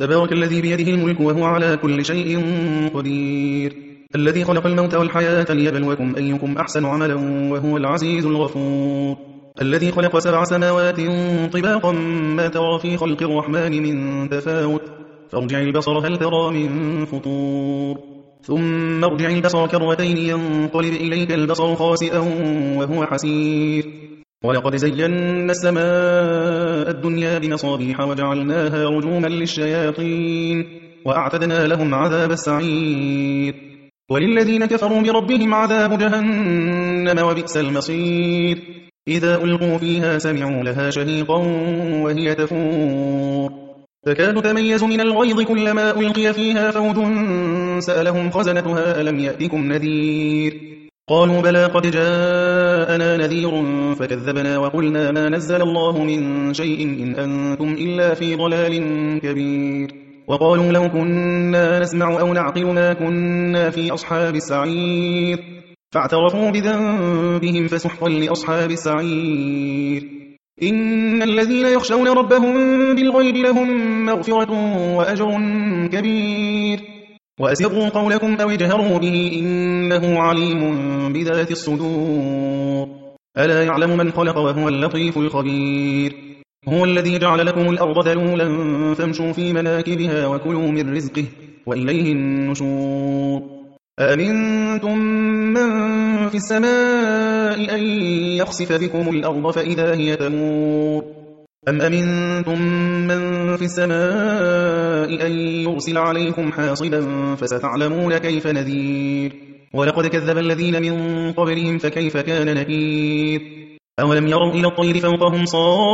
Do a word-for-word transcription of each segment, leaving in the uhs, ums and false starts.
تبارك الذي بيده الملك وهو على كل شيء قدير الذي خلق الموت والحياة ليبلوكم أيكم أحسن عملا وهو العزيز الغفور الذي خلق سبع سماوات طباقا ما ترى في خلق الرحمن من تفاوت فارجع البصر هل ترى من فطور ثم ارجع البصر كرتين ينقلب إليك البصر خاسئا وهو حسير ولقد زينا السماء الدنيا بمصابيح وجعلناها رجوما للشياطين وأعتدنا لهم عذاب السعير وللذين كفروا بربهم عذاب جهنم وبئس المصير إذا ألقوا فيها سمعوا لها شهيقا وهي تفور تكاد تميز من الغيظ كلما ألقي فيها فوج سألهم خزنتها ألم يأتكم نذير قالوا بلى قد جاءنا نذير فكذبنا وقلنا ما نزل الله من شيء إن أنتم إلا في ضلال كبير وقالوا لو كنا نسمع أو نعقل ما كنا في أصحاب السعير فاعترفوا بذنبهم فسحقا لأصحاب السعير إن الذين يخشون ربهم بالغيب لهم مغفرة وأجر كبير وأسروا قولكم أو اجهروا به إنه عليم بذات الصدور ألا يعلم من خلق وهو اللطيف الخبير هو الذي جعل لكم الأرض ذلولا فامشوا في مناكبها وكلوا من رزقه وإليه النشور أأمنتم من في السماء أن يخسف بكم الأرض فإذا هي تمور أم أمنتم من في السماء أن يرسل عليكم حاصبا فستعلمون كيف نذير ولقد كذب الذين من قبلهم فكيف كان نكير أولم يروا إلى الطير فوقهم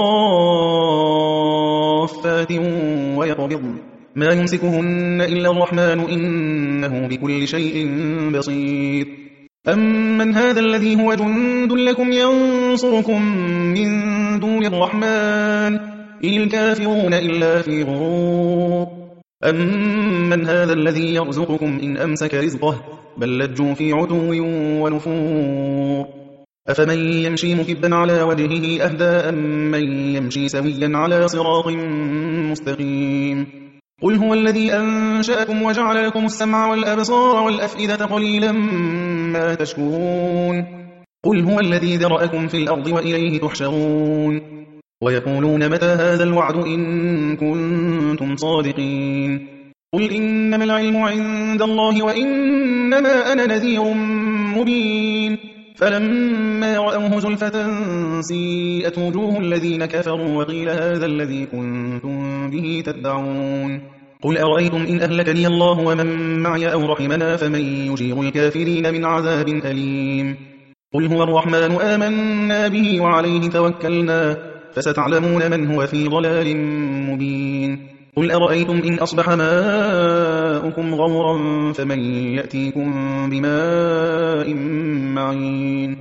صافات ويقبضن ما يمسكهن إلا الرحمن إنه بكل شيء بصير أمن هذا الذي هو جند لكم ينصركم من دون الرحمن إن الكافرون إلا في غرور أمن هذا الذي يرزقكم إن أمسك رزقه بل لجوا في عتو ونفور أفمن يمشي مكبا على وجهه أهدى أمن يمشي سويا على صراط مستقيم قل هو الذي أنشأكم وجعل لكم السمع والأبصار والأفئدة قليلا ما تشكرون قل هو الذي ذرأكم في الأرض وإليه تحشرون ويقولون متى هذا الوعد إن كنتم صادقين قل إنما العلم عند الله وإنما أنا نذير مبين فلما رأوه زلفة سيئت وجوه الذين كفروا وقيل هذا الذي كنتم به تدعون قل أرأيتم إن أهلكني الله ومن معي أو رحمنا فمن يجير الكافرين من عذاب أليم قل هو الرحمن آمنا به وعليه توكلنا فستعلمون من هو في ضلال مبين قل أرأيتم إن أصبح ماؤكم غورا فمن يأتيكم بماء معين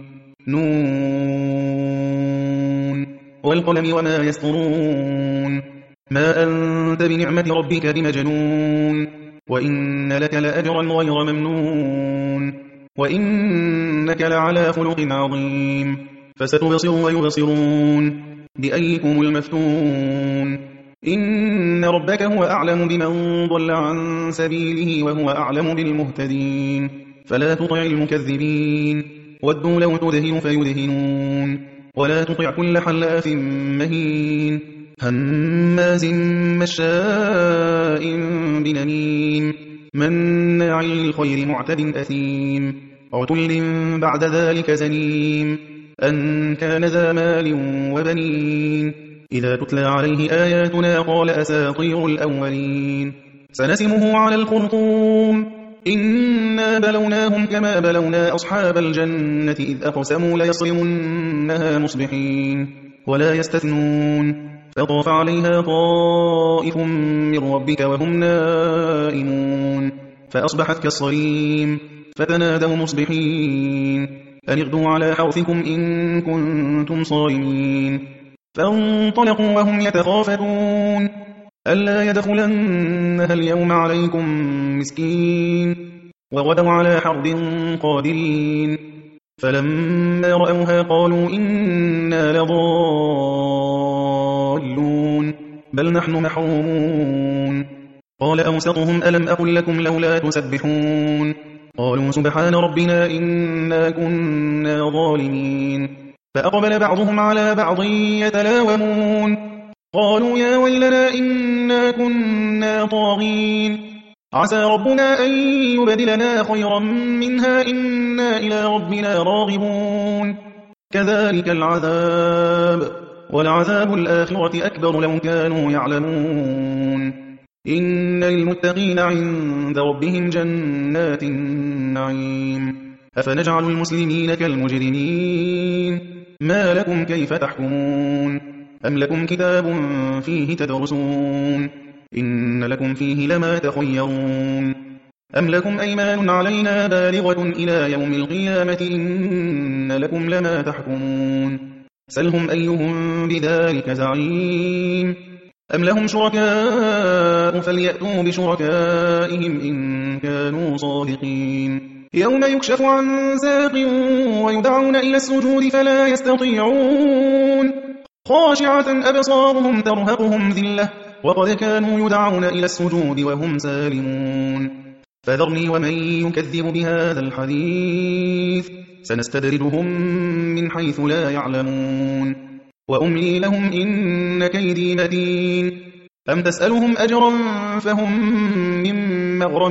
نون والقلم وما يسطرون ما أنت بنعمة ربك بمجنون وإن لك لأجرا غير ممنون وإنك لعلى خلق عظيم فستبصر ويبصرون بأيكم المفتون إن ربك هو أعلم بمن ضل عن سبيله وهو أعلم بالمهتدين فلا تطع المكذبين ودوا لو تدهن فيدهنون ولا تطع كل حلاف مهين هماز مشاء بنميم مناع للخير معتد أثيم عتل بعد ذلك زنيم أن كان ذا مال وبنين إذا تتلى عليه آياتنا قال أساطير الأولين سنسمه على الخرطوم إنا بلوناهم كما بلونا أصحاب الجنة إذ أقسموا ليصرمنها مصبحين ولا يستثنون فطاف عليها طائف من ربك وهم نائمون فأصبحت كالصريم فتنادوا مصبحين أن اغدوا على حرثكم إن كنتم صارمين فانطلقوا وهم يتخافتون ألا يدخلنها اليوم عليكم مسكين وغدوا على حرد قادرين فلما رأوها قالوا إنا لضالون بل نحن محرومون قال أوسطهم ألم أقل لكم لولا تسبحون قالوا سبحان ربنا إنا كنا ظالمين فأقبل بعضهم على بعض يتلاومون قالوا يا ويلنا إنا كنا طاغين عسى ربنا أن يبدلنا خيرا منها إنا إلى ربنا راغبون كذلك العذاب ولعذاب الآخرة أكبر لو كانوا يعلمون إن للمتقين عند ربهم جنات النعيم أفنجعل المسلمين كالمجرمين ما لكم كيف تحكمون أم لكم كتاب فيه تدرسون إن لكم فيه لما تخيرون أم لكم أيمان علينا بالغة إلى يوم القيامة إن لكم لما تحكمون سلهم أيهم بذلك زعيم أم لهم شركاء فليأتوا بشركائهم إن كانوا صادقين يوم يكشف عن ساق ويدعون إلى السجود فلا يستطيعون خاشعة أبصارهم ترهقهم ذلة وقد كانوا يدعون إلى السجود وهم سالمون فذرني ومن يكذب بهذا الحديث سنستدرجهم من حيث لا يعلمون وأملي لهم إن كيدي متين أم تسألهم أجرا فهم من مغرم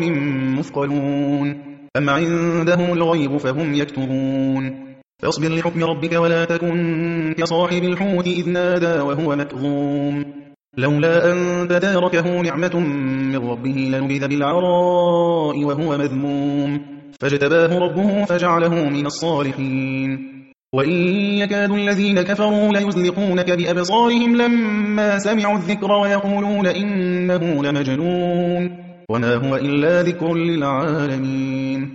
مثقلون أم عندهم الغيب فهم يكتبون فاصبر لحكم ربك ولا تكن كصاحب الحوت إذ نادى وهو مكظوم لولا أن تداركه نعمة من ربه لنبذ بالعراء وهو مذموم فاجتباه ربه فجعله من الصالحين وإن يكاد الذين كفروا ليزلقونك بأبصارهم لما سمعوا الذكر ويقولون إنه لمجنون وما هو إلا ذكر للعالمين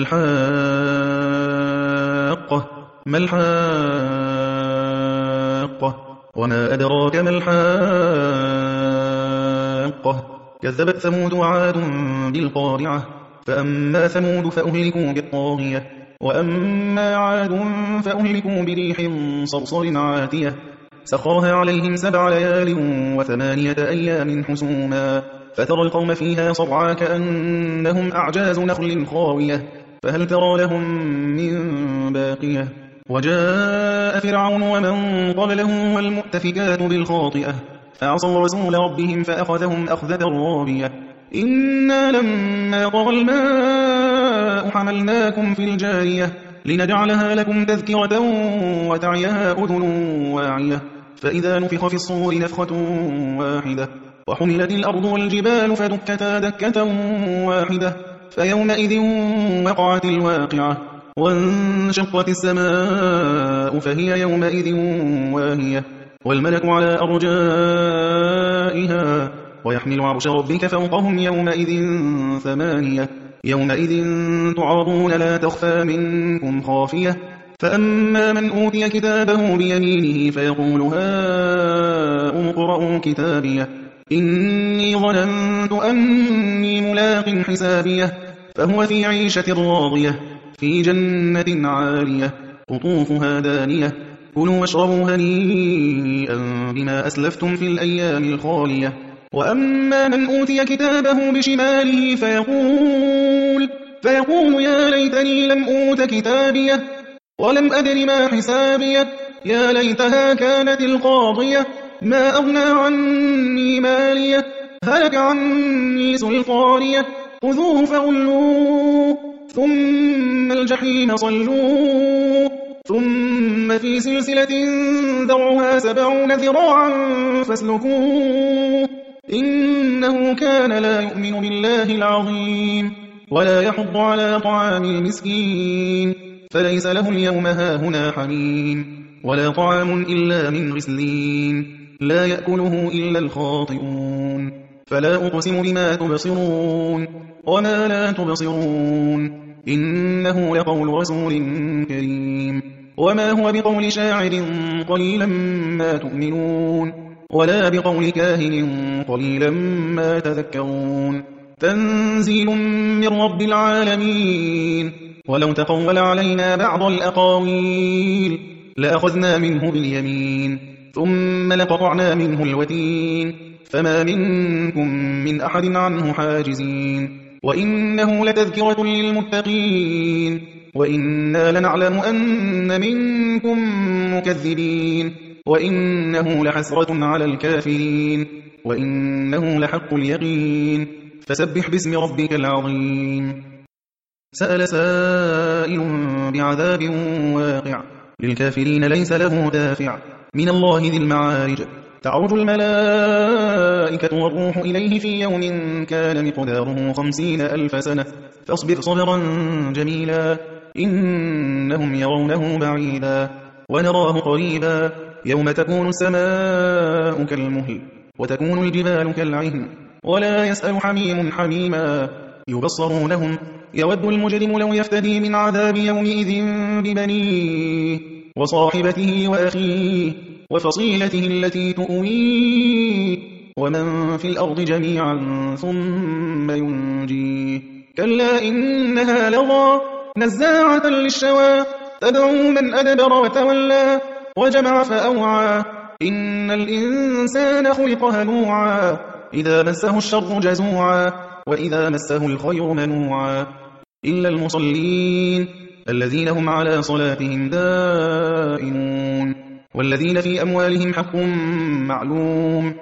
الحاقة ما الحاقة وما أدراك ما الحاقة كذبت ثمود وعاد بالقارعة فأما ثمود فأهلكوا بالطاغية وأما عاد فأهلكوا بريح صرصر عاتية سخرها عليهم سبع ليال وثمانية أيام حسوما فترى القوم فيها صرعا كأنهم أعجاز نخل خاوية فهل ترى لهم من باقية وجاء فرعون ومن قبله والمؤتفكات بالخاطئة فعصوا رسول ربهم فأخذهم أخذة رابية إنا لما طغى الماء حملناكم في الجارية لنجعلها لكم تذكرة وتعيها أذن واعية فإذا نفخ في الصور نفخة واحدة وحملت الأرض والجبال فدكتا دكة واحدة فيومئذ وقعت الواقعة وانشقت السماء فهي يومئذ واهية والملك على أرجائها ويحمل عرش ربك فوقهم يومئذ ثمانية يومئذ تعرضون لا تخفى منكم خافية فأما من أوتي كتابه بيمينه فيقول هاؤم اقرءوا كتابيه إني ظننت أني ملاق حسابيه فهو في عيشة راضية في جنة عالية قطوفها دانية كلوا واشربوا هنيئا بما أسلفتم في الأيام الخالية وأما من أوتي كتابه بشماله فيقول فيقول يا ليتني لم أوت كتابيه ولم أدر ما حسابيه يا ليتها كانت القاضية ما أغنى عني ماليه هلك عني سلطانيه خذوه فغلوه ثم الجحيم صلوه ثم في سلسلة ذرعها سبعون ذراعا فاسلكوه إنه كان لا يؤمن بالله العظيم ولا يحض على طعام المسكين فليس له اليوم هاهنا حميم ولا طعام إلا من غسلين لا يأكله إلا الخاطئون فلا أقسم بما تبصرون وما لا تبصرون إنه لقول رسول كريم وما هو بقول شاعر قليلا ما تؤمنون ولا بقول كاهن قليلا ما تذكرون تنزيل من رب العالمين ولو تقول علينا بعض الأقاويل لأخذنا منه باليمين ثم لقطعنا منه الوتين فما منكم من أحد عنه حاجزين وإنه لتذكرة للمتقين وإنا لنعلم أن منكم مكذبين وإنه لحسرة على الكافرين وإنه لحق اليقين فسبح باسم ربك العظيم سأل سائل بعذاب واقع للكافرين ليس له دافع من الله ذي المعارج تعرج الملائكة والروح إليه في يوم كان مقداره خمسين ألف سنة فاصبر صبرا جميلا إنهم يرونه بعيدا ونراه قريبا يوم تكون السماء كالمهل وتكون الجبال كالعهن ولا يسأل حميم حميما يبصرونهم يود المجرم لو يفتدي من عذاب يومئذ ببنيه وصاحبته وأخيه وفصيلته التي تؤويه ومن في الأرض جميعا ثم ينجيه كلا إنها لظى نزاعة للشوى تدعو من أدبر وتولى وجمع فأوعى إن الإنسان خلق هلوعا إذا مسه الشر جزوعا وإذا مسه الخير منوعا إلا المصلين الذين هم على صلاتهم دائمون والذين في أموالهم حق معلوم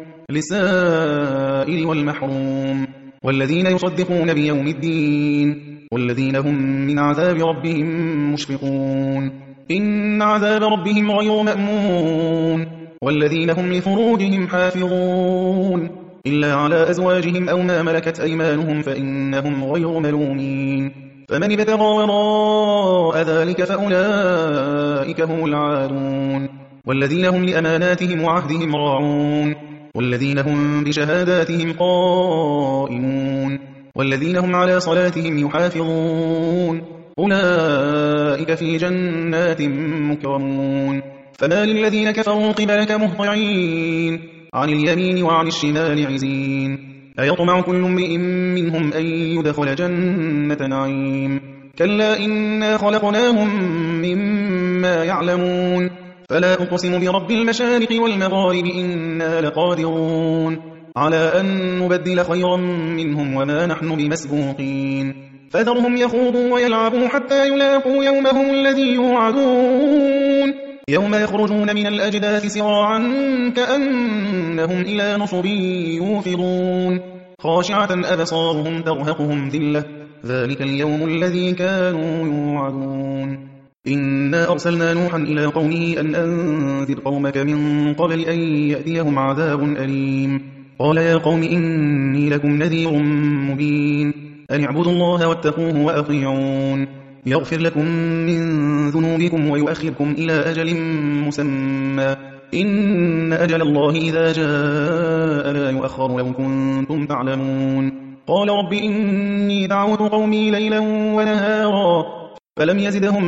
للسائل والمحروم والذين يصدقون بيوم الدين والذين هم من عذاب ربهم مشفقون إن عذاب ربهم غير مأمون والذين هم لفروجهم حافظون إلا على أزواجهم أو ما ملكت أيمانهم فإنهم غير ملومين فمن ابتغى وراء ذلك فأولئك هم العادون والذين هم لأماناتهم وعهدهم راعون والذين هم بشهاداتهم قائمون والذين هم على صلاتهم يحافظون أولئك في جنات مكرمون فما للذين كفروا قبلك مهطعين عن اليمين وعن الشمال عزين أيطمع كل امرئ منهم أن يدخل جنة نعيم كلا إنا خلقناهم مما يعلمون فلا أقسم برب المشارق والمغارب إنا لقادرون على أن نبدل خيرا منهم وما نحن بمسبوقين فذرهم يخوضوا ويلعبوا حتى يلاقوا يومهم الذي يوعدون يوم يخرجون من الأجداث سراعا كأنهم إلى نصب يوفضون خاشعة أبصارهم ترهقهم ذلة ذلك اليوم الذي كانوا يوعدون إنا أرسلنا نوحا إلى قومه أن أنذر قومك من قبل أن يأتيهم عذاب أليم قال يا قوم إني لكم نذير مبين أن اعبدوا الله واتقوه وأطيعون يغفر لكم من ذنوبكم ويؤخركم إلى أجل مسمى إن أجل الله إذا جاء لا يؤخر لو كنتم تعلمون قال رب إني دعوت قومي ليلا ونهارا فلم يزدهم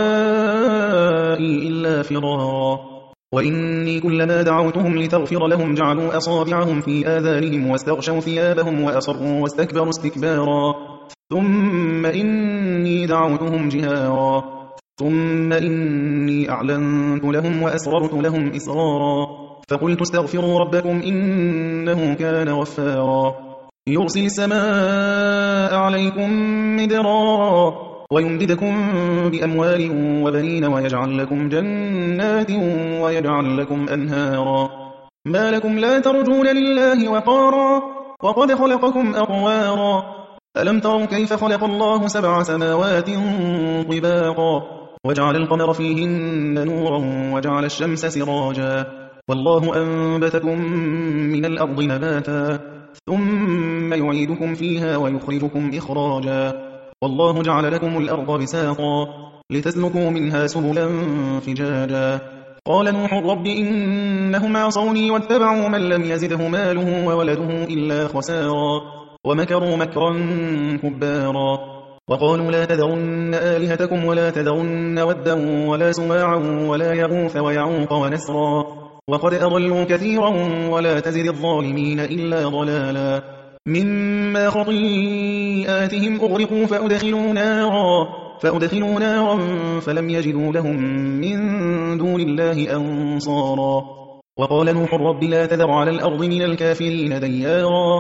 دعائي إلا فرارا وإني كلما دعوتهم لتغفر لهم جعلوا أصابعهم في آذانهم واستغشوا ثيابهم وأصروا واستكبروا استكبارا ثم إني دعوتهم جهارا ثم إني أعلنت لهم وأسررت لهم إسرارا فقلت استغفروا ربكم إنه كان غفارا يرسل السماء عليكم مدرارا ويمددكم بأموال وبنين ويجعل لكم جنات ويجعل لكم أنهارا ما لكم لا ترجون لله وقارا وقد خلقكم أطوارا ألم تروا كيف خلق الله سبع سماوات طباقا وجعل القمر فيهن نورا وجعل الشمس سراجا والله أنبتكم من الأرض نباتا ثم يعيدكم فيها ويخرجكم إخراجا والله جعل لكم الأرض بساطا لتسلكوا منها سبلا فجاجا قال نوح رب إنهم عصوني واتبعوا من لم يزده ماله وولده إلا خسارا ومكروا مكرا كبارا وقالوا لا تذرن آلهتكم ولا تذرن ودا ولا سواعا ولا يغوث ويعوق ونسرا وقد أضلوا كثيرا ولا تزد الظالمين إلا ضلالا مما خطيئاتهم أغرقوا فأدخلوا نارا فأدخلوا نارا فلم يجدوا لهم من دون الله أنصارا وقال نوح رب لا تذر على الأرض من الكافرين ديارا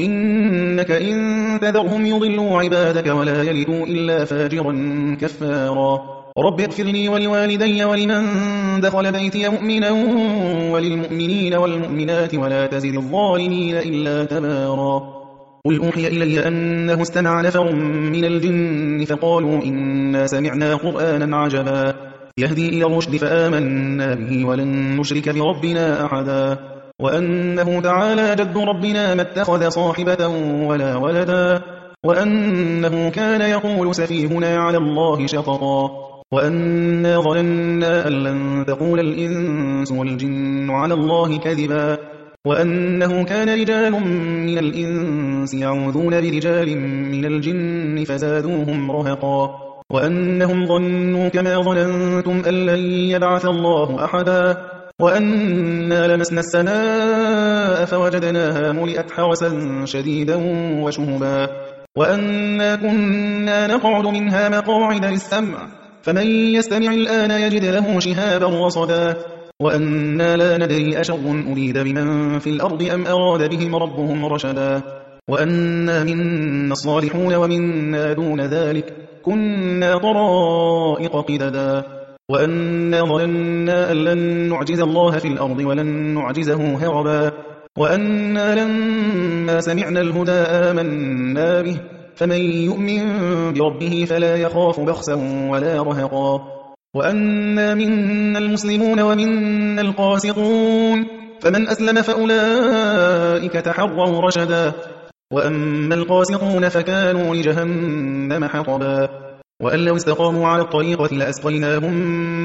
إنك إن تذرهم يضلوا عبادك ولا يلدوا إلا فاجرا كفارا رب اغفر لي ولوالدي ولمن دخل بيتي مؤمنا وللمؤمنين والمؤمنات ولا تزد الظالمين إلا تبارا قل أوحي إلي أنه استمع نفر من الجن فقالوا إنا سمعنا قرآنا عجبا يهدي إلى الرشد فآمنا به ولن نشرك بربنا أحدا وأنه تعالى جد ربنا ما اتخذ صاحبة ولا ولدا وأنه كان يقول سفيهنا على الله شططا وأنا ظننا أن لن تقول الإنس والجن على الله كذبا وأنه كان رجال من الإنس يعوذون برجال من الجن فزادوهم رهقا وأنهم ظنوا كما ظننتم أن لن يبعث الله أحدا وأنا لمسنا السماء فوجدناها ملئت حرسا شديدا وشهبا وأنا كنا نقعد منها مقاعد للسمع فمن يستمع الآن يجد له شهابا رصدا وأنا لا ندري أشر أريد بمن في الأرض أم أراد بهم ربهم رشدا وأنا منا الصالحون ومنا دون ذلك كنا طرائق قددا وأنا ظننا أن لن نعجز الله في الأرض ولن نعجزه هربا وأنا لما سمعنا الهدى آمنا به فمن يؤمن بربه فلا يخاف بخسا ولا رهقا وأنا منا المسلمون ومنا القاسطون فمن أسلم فأولئك تحروا رشدا وأما القاسطون فكانوا لجهنم حطبا وأن لو استقاموا على الطريقة لأسقيناهم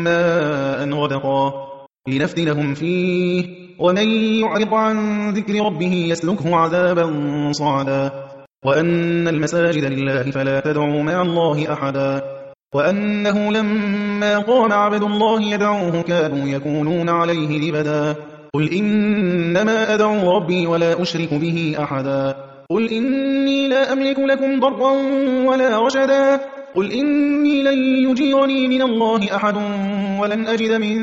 ماء غدقا لنفتنهم فيه ومن يعرض عن ذكر ربه يسلكه عذابا صعدا وأن المساجد لله فلا تدعوا مع الله أحدا وأنه لما قام عبد الله يدعوه كانوا يكونون عليه لبدا قل إنما أدعو ربي ولا أشرك به أحدا قل إني لا أملك لكم ضرا ولا رشدا قل إني لن يجيرني من الله أحد ولن أجد من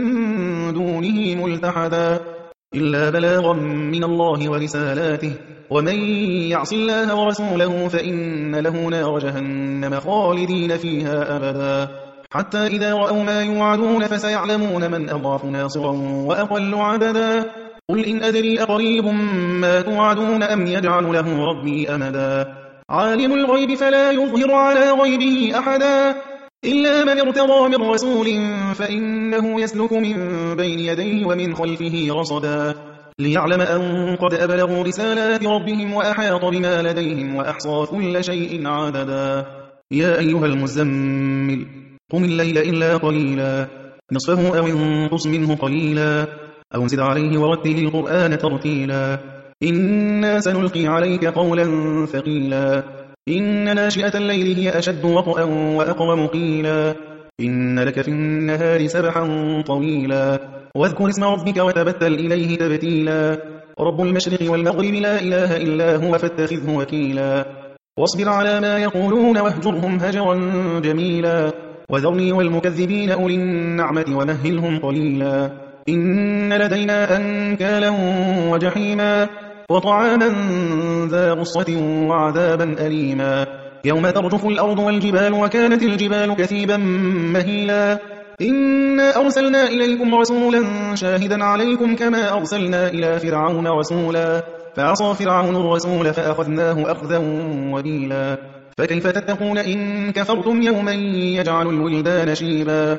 دونه ملتحدا إلا بلاغا من الله ورسالاته ومن يعص الله ورسوله فإن له نار جهنم خالدين فيها أبدا حتى إذا رأوا ما يوعدون فسيعلمون من أضعف ناصرا وأقل عددا قل إن أدري أقريب ما توعدون أم يجعل له ربي أمدا عالم الغيب فلا يظهر على غيبه أحدا إلا من ارتضى من رسول فإنه يسلك من بين يديه ومن خلفه رصدا ليعلم أن قد أبلغوا رسالات ربهم وأحاط بما لديهم وأحصى كل شيء عددا يا أيها المزمل قم الليل إلا قليلا نصفه أو انقص منه قليلا أو انزد عليه ورتل القرآن ترتيلا إنا سنلقي عليك قولا ثقيلا إن ناشئة الليل هي أشد وطئا وأقوم قيلا إن لك في النهار سبحا طويلا واذكر اسم ربك وتبتل إليه تبتيلا رب المشرق والمغرب لا إله إلا هو فاتخذه وكيلا واصبر على ما يقولون واهجرهم هجرا جميلا وذرني والمكذبين أولي النعمة ومهلهم قليلا إن لدينا أنكالا وجحيما وطعاما ذا غصة وعذابا أليما يوم ترجف الأرض والجبال وكانت الجبال كثيبا مهيلا إنا أرسلنا إليكم رسولا شاهدا عليكم كما أرسلنا إلى فرعون رسولا فعصى فرعون الرسول فأخذناه أخذا وبيلا فكيف تتقون إن كفرتم يوما يجعل الولدان شيبا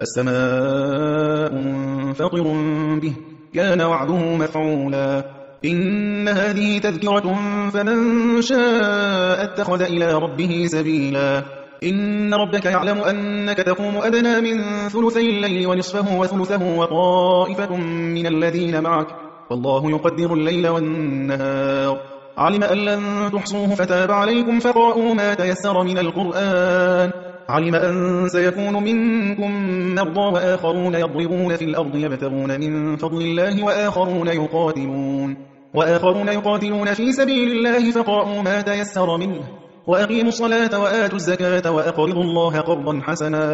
السماء منفطر به كان وعده مفعولا إن هذه تذكرة فمن شاء اتخذ إلى ربه سبيلا إن ربك يعلم أنك تقوم أدنى من ثلثي الليل ونصفه وثلثه وطائفة من الذين معك والله يقدر الليل والنهار علم أن لن تحصوه فتاب عليكم فقرأوا ما تيسر من القرآن علم أن سيكون منكم مرضى وآخرون يضربون في الأرض يبتغون من فضل الله وآخرون يقاتلون وآخرون يقاتلون في سبيل الله فقرأوا ما تيسر منه وأقيموا الصلاة وآتوا الزكاة وأقرضوا الله قرضا حسنا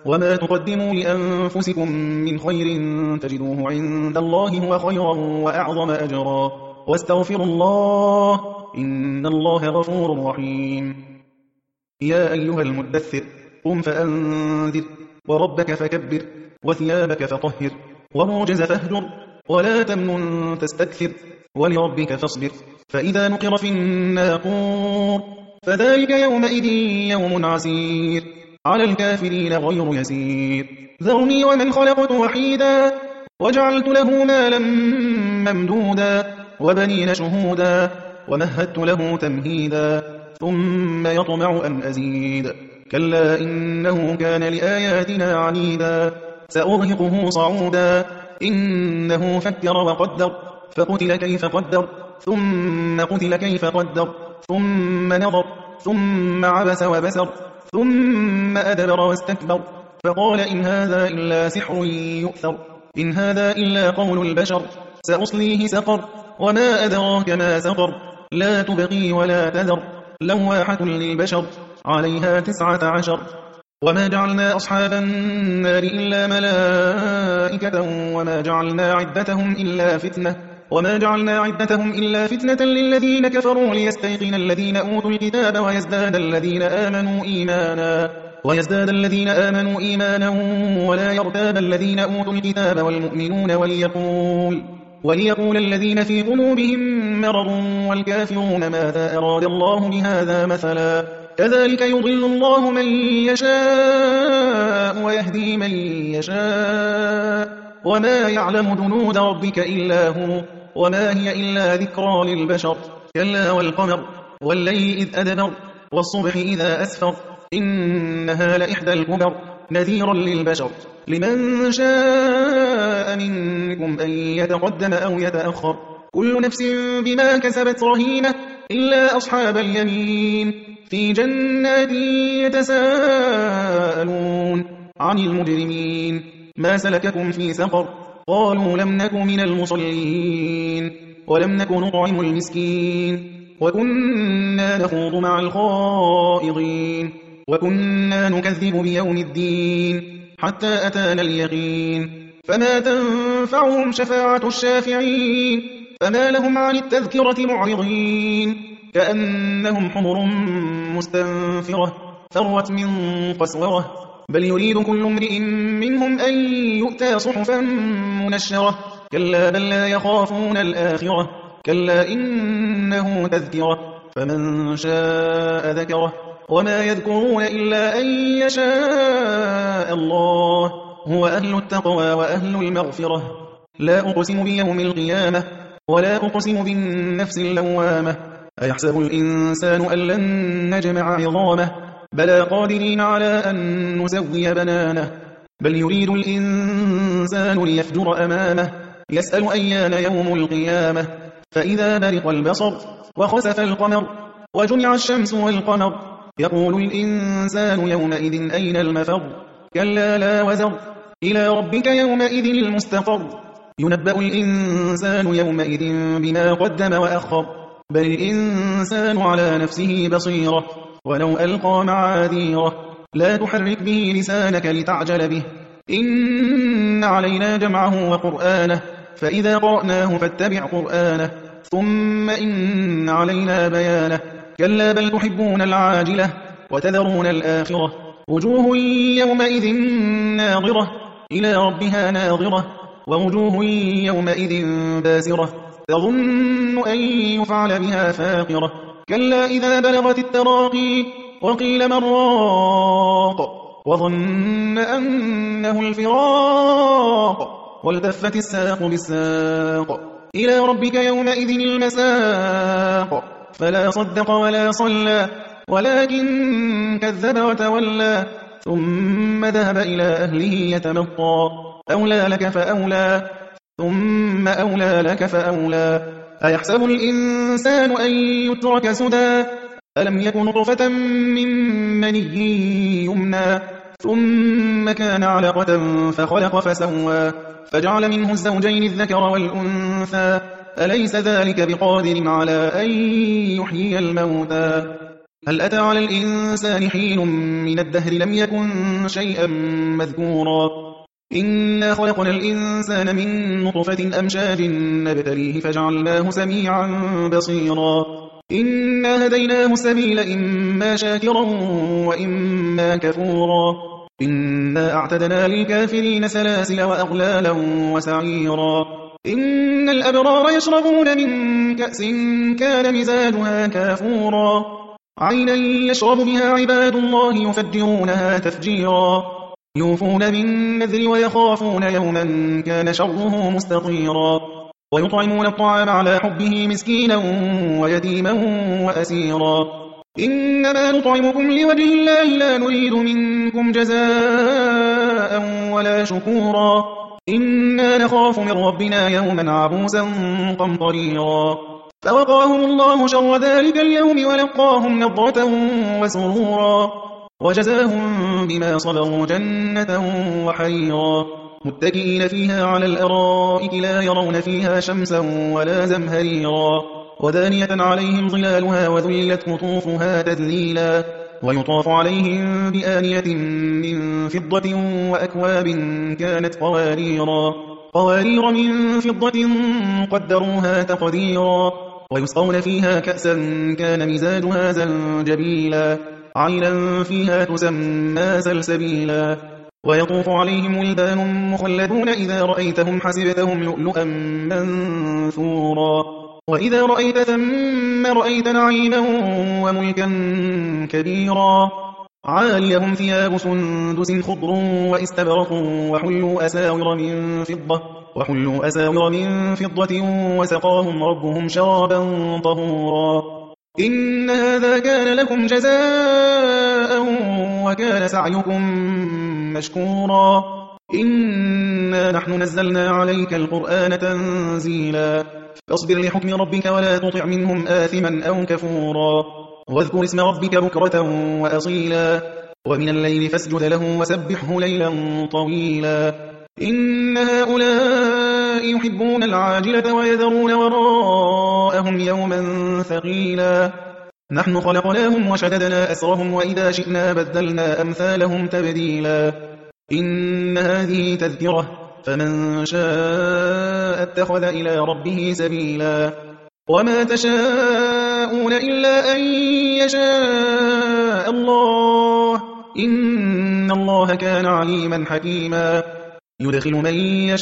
وما تقدموا لأنفسكم من خير تجدوه عند الله هو خيرا وأعظم أجرا واستغفروا الله إن الله غفور رحيم. يا أيها المدثر قم فأنذر وربك فكبر وثيابك فطهر والرجز فاهجر ولا تمنن تستكثر ولربك فاصبر فإذا نقر في الناقور فذلك يومئذ يوم عسير على الكافرين غير يسير. ذرني ومن خلقت وحيدا وجعلت له مالا ممدودا وبنين شهودا ومهدت له تمهيدا ثم يطمع أن أزيد كلا إنه كان لآياتنا عنيدا سأرهقه صعودا إنه فكر وقدر فقتل كيف قدر ثم قتل كيف قدر ثم نظر ثم عبس وبسر ثم أدبر واستكبر فقال إن هذا إلا سحر يؤثر إن هذا إلا قول البشر سأصليه سقر وما أدراك ما سقر لا تبقي ولا تذر لواحة للبشر عليها تسعة عشر. وما جعلنا أصحاب النار إلا ملائكة وما جعلنا عدتهم إلا فتنة وما جعلنا عدتهم إلا فتنة للذين كفروا ليستيقن الذين أوتوا الكتاب ويزداد الذين آمنوا إيمانا ويزداد الذين آمنوا إيمانا ولا يرتاب الذين أوتوا الكتاب والمؤمنون وليقول وليقول الذين في قلوبهم مرض والكافرون ماذا أراد الله بهذا مثلا كذلك يضل الله من يشاء ويهدي من يشاء وما يعلم جنود ربك إلا هو وما هي إلا ذكرى للبشر كلا والقمر والليل إذ أدبر والصبح إذا أسفر إنها لإحدى الكبر نذيرا للبشر لمن شاء منكم أن يتقدم أو يتأخر كل نفس بما كسبت رهينة إلا أصحاب اليمين في جنات يتساءلون عن المجرمين ما سلككم في سقر قالوا لم نك من المصلين ولم نك نطعم المسكين وكنا نخوض مع الخائضين وكنا نكذب بيوم الدين حتى أتانا اليقين فما تنفعهم شفاعة الشافعين فما لهم عن التذكرة معرضين كأنهم حمر مستنفرة فرت من قسورة بل يريد كل امرئ منهم أن يؤتى صحفا منشرة كلا بل لا يخافون الآخرة كلا إنه تذكرة فمن شاء ذكره وما يذكرون إلا أن يشاء الله هو أهل التقوى وأهل المغفرة لا أقسم بيوم القيامة ولا أقسم بالنفس اللوامة أيحسب الإنسان أن لن نجمع عظامه بلى قادرين على أن نسوي بنانه بل يريد الإنسان ليفجر أمامه يسأل أيان يوم القيامة فإذا برق البصر وخسف القمر وجمع الشمس والقمر يقول الإنسان يومئذ أين المفر كلا لا وزر إلى ربك يومئذ المستقر ينبأ الإنسان يومئذ بما قدم وأخر بل الإنسان على نفسه بصيرة ولو ألقى معاذيره لا تحرك به لسانك لتعجل به إن علينا جمعه وقرآنه فإذا قرأناه فاتبع قرآنه ثم إن علينا بيانه كلا بل تحبون العاجلة وتذرون الآخرة وجوه يومئذ ناظرة إلى ربها ناظرة ووجوه يومئذ باسرة تظن أن يفعل بها فاقرة كلا إذا بلغت التراقي وقيل من راق وظن أنه الفراق والتفت الساق بالساق إلى ربك يومئذ المساق فلا صدق ولا صلى ولكن كذب وتولى ثم ذهب إلى أهله يتمطى أولى لك فأولى ثم أولى لك فأولى أيحسب الإنسان أن يترك سدى ألم يكن نطفة من مني يمنى ثم كان علقة فخلق فسوى فجعل منه الزوجين الذكر والأنثى أليس ذلك بقادر على أن يحيي الموتى هل أتى على الإنسان حين من الدهر لم يكن شيئا مذكورا إنا خلقنا الإنسان من نطفة أمشاج نبتليه فجعلناه سميعا بصيرا إنا هديناه السبيل إما شاكرا وإما كفورا إنا أعتدنا للكافرين سلاسل وأغلالا وسعيرا إن الأبرار يشربون من كأس كان مزاجها كافورا عينا يشرب بها عباد الله يفجرونها تفجيرا يوفون بالنذر ويخافون يوما كان شره مستطيرا ويطعمون الطعام على حبه مسكينا ويتيما وأسيرا إنما نطعمكم لوجه الله لا نريد منكم جزاء ولا شكورا إنا نخاف من ربنا يوما عبوسا قمطريرا فوقاهم الله شر ذلك اليوم ولقاهم نضرة وسرورا وجزاهم بما صبروا جنة وحريرا متكئين فيها على الأرائك لا يرون فيها شمسا ولا زمهريرا ودانية عليهم ظلالها وذلت قطوفها تذليلا ويطاف عليهم بآنية من فضة وأكواب كانت قواريرا قوارير من فضة قدروها تقديرا ويسقون فيها كأسا كان مزاجها زنجبيلا عينا فيها تسمى سلسبيلا ويطوف عليهم ولدان مخلدون إذا رأيتهم حسبتهم لؤلؤا منثورا وإذا رأيت ثم رأيت نعيما وملكا كبيرا عاليهم ثياب سندس خضر واستبرق وحلوا أساور من فضة وحلوا أساور من فضة وسقاهم ربهم شرابا طهورا إن هذا كان لكم جزاء وكان سعيكم مشكورا إنا نحن نزلنا عليك القرآن تنزيلا فاصبر لحكم ربك ولا تطع منهم آثما أو كفورا واذكر اسم ربك بكرة وأصيلا ومن الليل فاسجد له وسبحه ليلا طويلا إن هؤلاء يحبون العاجلة ويذرون وراءهم يوما ثقيلا نحن خلقناهم وشددنا أسرهم وإذا شئنا بدلنا أمثالهم تبديلا إن هذه تذكرة فمن شاء اتخذ إلى ربه سبيلا وما تشاءون إلا أن يشاء الله إن الله كان عليما حكيما يدخل من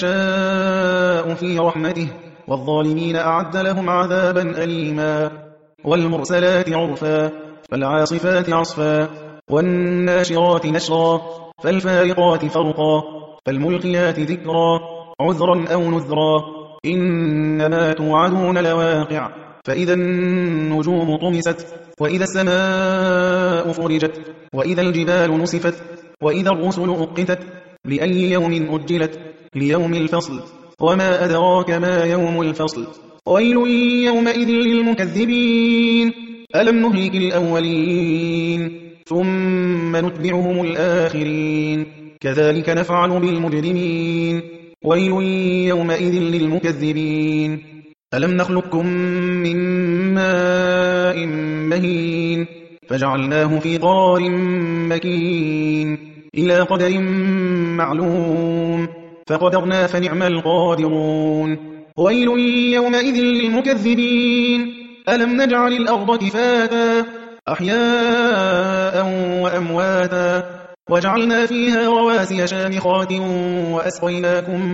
يشاء في رحمته والظالمين أعد لهم عذابا أليما والمرسلات عرفا فالعاصفات عصفا والناشرات نشرا فالفارقات فرقا فالملقيات ذكرا عذرا أو نذرا إنما توعدون لواقع فإذا النجوم طمست وإذا السماء فرجت وإذا الجبال نصفت وإذا الرسل أقتت لأي يوم أجلت ليوم الفصل وما أدراك ما يوم الفصل ويل يومئذ للمكذبين ألم نهلك الأولين ثم نتبعهم الآخرين كذلك نفعل بالمجرمين ويل يومئذ للمكذبين ألم نخلقكم من ماء مهين فجعلناه في قرار مكين إلى قدر معلوم فقدرنا فنعم القادرون ويل يومئذ للمكذبين ألم نجعل الأرض كفاتا أحياء وأمواتا وجعلنا فيها رواسي شامخات وأسقيناكم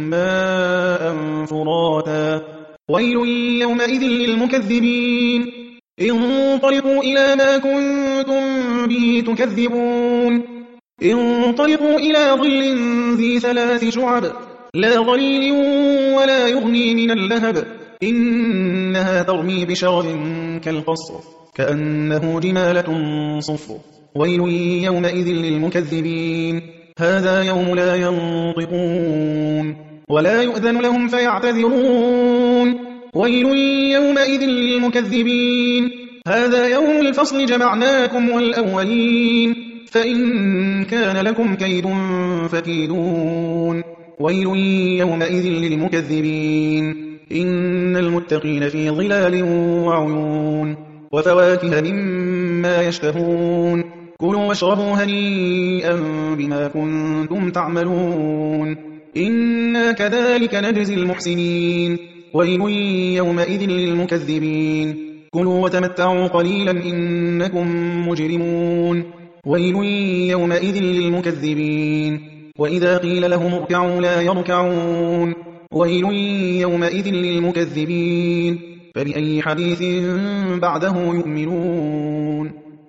ماء فراتا ويل يومئذ للمكذبين انطلقوا إلى ما كنتم به تكذبون انطلقوا إلى ظل ذي ثلاث شعب لا ظليل ولا يغني من اللهب إنها ترمي بشرر كالقصر كأنه جمالة صفر ويل يومئذ للمكذبين هذا يوم لا ينطقون ولا يؤذن لهم فيعتذرون ويل يومئذ للمكذبين هذا يوم الفصل جمعناكم والأولين فإن كان لكم كيد فكيدون ويل يومئذ للمكذبين إن المتقين في ظلال وعيون وفواكه مما مما يشتهون كلوا واشربوا هنيئا بما كنتم تعملون إنا كذلك نجزي المحسنين ويل يومئذ للمكذبين كلوا وتمتعوا قليلا إنكم مجرمون ويل يومئذ للمكذبين وإذا قيل لهم اركعوا لا يركعون ويل يومئذ للمكذبين فبأي حديث بعده يؤمنون